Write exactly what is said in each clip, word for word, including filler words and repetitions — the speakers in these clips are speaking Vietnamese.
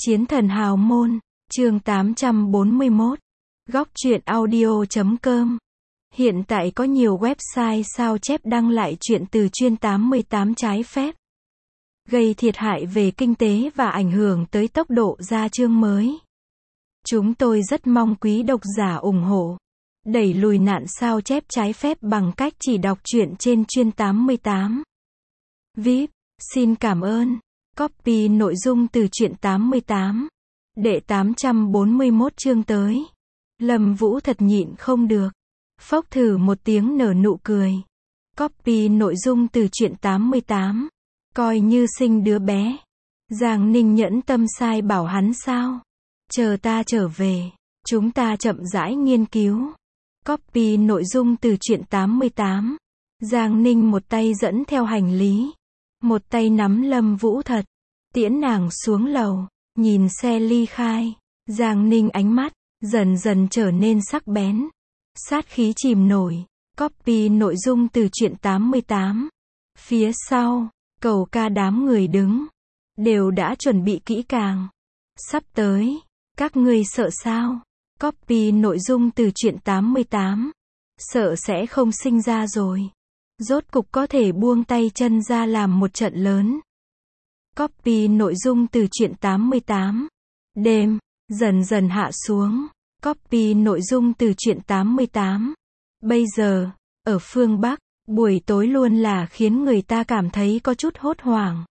Chiến thần hào môn, chương tám trăm bốn mươi mốt. Góc truyện audio chấm com. Hiện tại có nhiều website sao chép đăng lại chuyện từ chuyên tám mươi tám trái phép, gây thiệt hại về kinh tế và ảnh hưởng tới tốc độ ra chương mới. Chúng tôi rất mong quý độc giả ủng hộ, đẩy lùi nạn sao chép trái phép bằng cách chỉ đọc truyện trên chuyên tám mươi tám. vê i pê, xin cảm ơn. Copy nội dung từ truyện tám mươi tám. Đệ tám trăm bốn mươi mốt chương tới. Lâm Vũ thật nhịn không được. Phốc thử một tiếng nở nụ cười. Copy nội dung từ truyện tám mươi tám. Coi như sinh đứa bé. Giang Ninh nhẫn tâm sai bảo hắn sao? Chờ ta trở về, chúng ta chậm rãi nghiên cứu. Copy nội dung từ truyện tám mươi tám. Giang Ninh một tay dẫn theo hành lý, một tay nắm Lâm Vũ thật, tiễn nàng xuống lầu, nhìn xe ly khai. Giang Ninh ánh mắt dần dần trở nên sắc bén, sát khí chìm nổi. Copy nội dung từ truyện tám mươi tám. Phía sau, cầu ca đám người đứng, đều đã chuẩn bị kỹ càng. Sắp tới, các ngươi sợ sao? Copy nội dung từ truyện tám mươi tám. Sợ sẽ không sinh ra rồi. Rốt cục có thể buông tay chân ra làm một trận lớn. Copy nội dung từ truyện tám mươi tám. Đêm dần dần hạ xuống. Copy nội dung từ truyện tám mươi tám. Bây giờ, ở phương Bắc, buổi tối luôn là khiến người ta cảm thấy có chút hốt hoảng.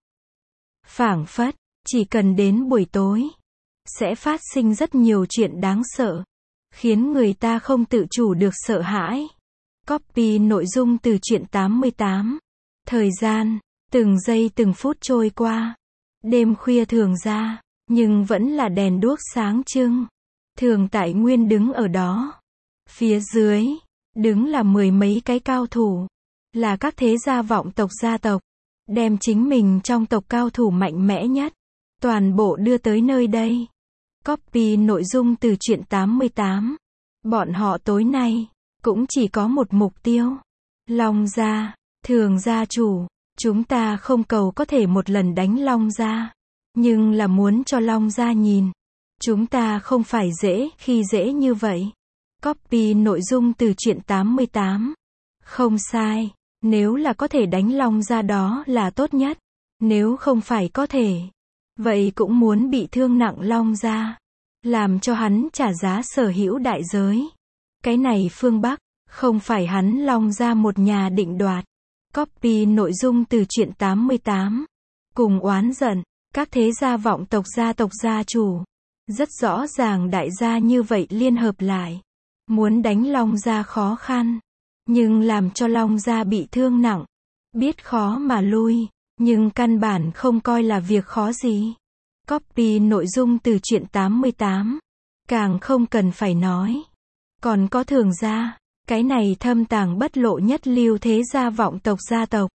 Phảng phất, chỉ cần đến buổi tối, sẽ phát sinh rất nhiều chuyện đáng sợ, khiến người ta không tự chủ được sợ hãi. Copy nội dung từ truyện tám mươi tám. Thời gian, từng giây từng phút trôi qua. Đêm khuya Thường ra, nhưng vẫn là đèn đuốc sáng trưng. Thường Tại Nguyên đứng ở đó. Phía dưới, đứng là mười mấy cái cao thủ. Là các thế gia vọng tộc gia tộc. Đem chính mình trong tộc cao thủ mạnh mẽ nhất, toàn bộ đưa tới nơi đây. Copy nội dung từ truyện tám mươi tám. Bọn họ tối nay cũng chỉ có một mục tiêu. Long gia, Thường gia chủ, chúng ta không cầu có thể một lần đánh Long gia, nhưng là muốn cho Long gia nhìn, chúng ta không phải dễ khi dễ như vậy. Copy nội dung từ truyện tám mươi tám. Không sai, nếu là có thể đánh Long gia đó là tốt nhất. Nếu không phải có thể, vậy cũng muốn bị thương nặng Long gia, làm cho hắn trả giá sở hữu đại giới. Cái này phương Bắc, không phải hắn Long gia một nhà định đoạt. Copy nội dung từ truyện tám mươi tám. Cùng oán giận, các thế gia vọng tộc gia tộc gia chủ. Rất rõ ràng đại gia như vậy liên hợp lại. Muốn đánh Long gia khó khăn, nhưng làm cho Long gia bị thương nặng. Biết khó mà lui, nhưng căn bản không coi là việc khó gì. Copy nội dung từ truyện tám mươi tám. Càng không cần phải nói. Còn có Thường gia, cái này thâm tàng bất lộ nhất lưu thế gia vọng tộc gia tộc.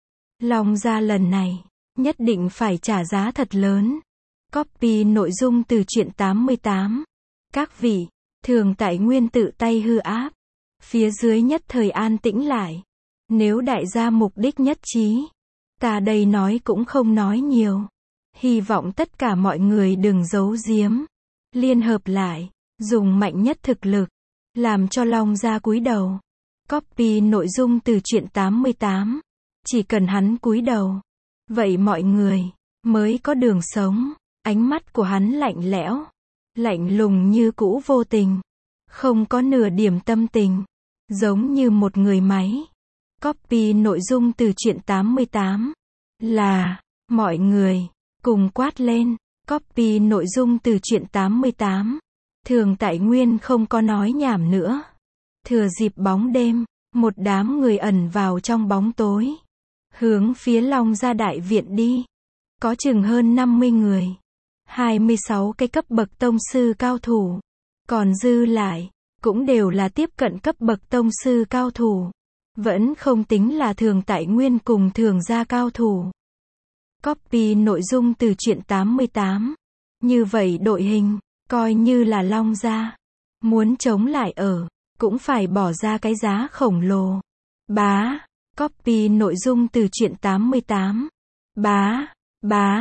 Long gia lần này, nhất định phải trả giá thật lớn. Copy nội dung từ truyện tám mươi tám. Các vị, Thường Tại Nguyên tự tay hư áp. Phía dưới nhất thời an tĩnh lại. Nếu đại gia mục đích nhất trí, ta đây nói cũng không nói nhiều. Hy vọng tất cả mọi người đừng giấu giếm. Liên hợp lại, dùng mạnh nhất thực lực, làm cho Long gia cúi đầu. Copy nội dung từ truyện tám mươi tám. Chỉ cần hắn cúi đầu, vậy mọi người mới có đường sống. Ánh mắt của hắn lạnh lẽo, lạnh lùng như cũ, vô tình, không có nửa điểm tâm tình, giống như một người máy. Copy nội dung từ truyện tám mươi tám. Là, mọi người cùng quát lên. Copy nội dung từ truyện tám mươi tám. Thường Tại Nguyên không có nói nhảm nữa. Thừa dịp bóng đêm, một đám người ẩn vào trong bóng tối, hướng phía Long gia đại viện đi. Có chừng hơn năm mươi người, hai mươi sáu cái cấp bậc tông sư cao thủ, còn dư lại cũng đều là tiếp cận cấp bậc tông sư cao thủ, vẫn không tính là Thường Tại Nguyên cùng Thường gia cao thủ. Copy nội dung từ truyện tám mươi tám. Như vậy đội hình, coi như là Long gia muốn chống lại ở, cũng phải bỏ ra cái giá khổng lồ. Bá. Copy nội dung từ truyện tám mươi tám. Bá. Bá.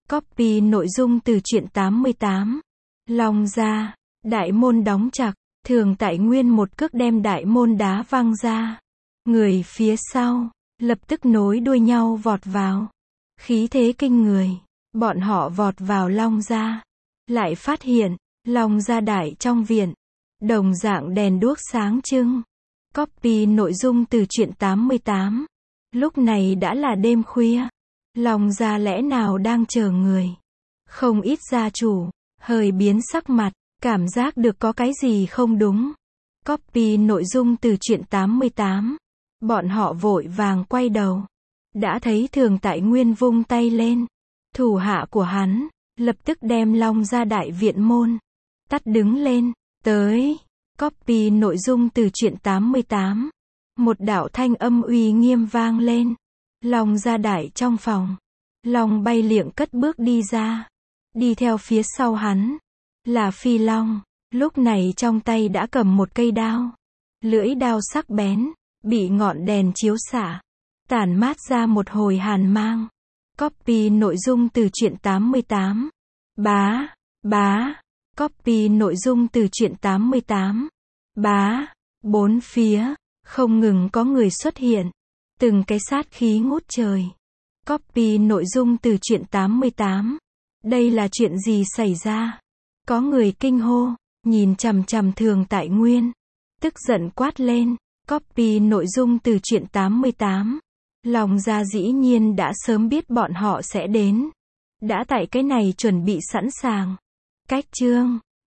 Copy nội dung từ truyện tám mươi tám. Long gia, đại môn đóng chặt, Thường Tại Nguyên một cước đem đại môn đá văng ra. Người phía sau, lập tức nối đuôi nhau vọt vào. Khí thế kinh người, bọn họ vọt vào Long gia. Lại phát hiện, Long gia đại trong viện, đồng dạng đèn đuốc sáng trưng. Copy nội dung từ truyện tám mươi tám. Lúc này đã là đêm khuya. Long gia lẽ nào đang chờ người. Không ít gia chủ, hơi biến sắc mặt, cảm giác được có cái gì không đúng. Copy nội dung từ truyện tám mươi tám. Bọn họ vội vàng quay đầu. Đã thấy Thường Tại Nguyên vung tay lên. Thủ hạ của hắn, lập tức đem Long gia đại viện môn. Tắt đứng lên, tới. Copy nội dung từ truyện tám mươi tám. Một đạo thanh âm uy nghiêm vang lên. Long gia đại trong phòng. Long bay liệng cất bước đi ra. Đi theo phía sau hắn là Phi Long, lúc này trong tay đã cầm một cây đao. Lưỡi đao sắc bén, bị ngọn đèn chiếu xạ, tản mát ra một hồi hàn mang. Copy nội dung từ truyện tám mươi tám. Bá, bá. Copy nội dung từ truyện tám mươi tám. Bá, bốn phía, không ngừng có người xuất hiện. Từng cái sát khí ngút trời. Copy nội dung từ truyện tám mươi tám. Đây là chuyện gì xảy ra? Có người kinh hô, nhìn chằm chằm Thường Tại Nguyên. Tức giận quát lên. Copy nội dung từ truyện tám mươi tám. Long gia dĩ nhiên đã sớm biết bọn họ sẽ đến. Đã tại cái này chuẩn bị sẵn sàng. Cách chương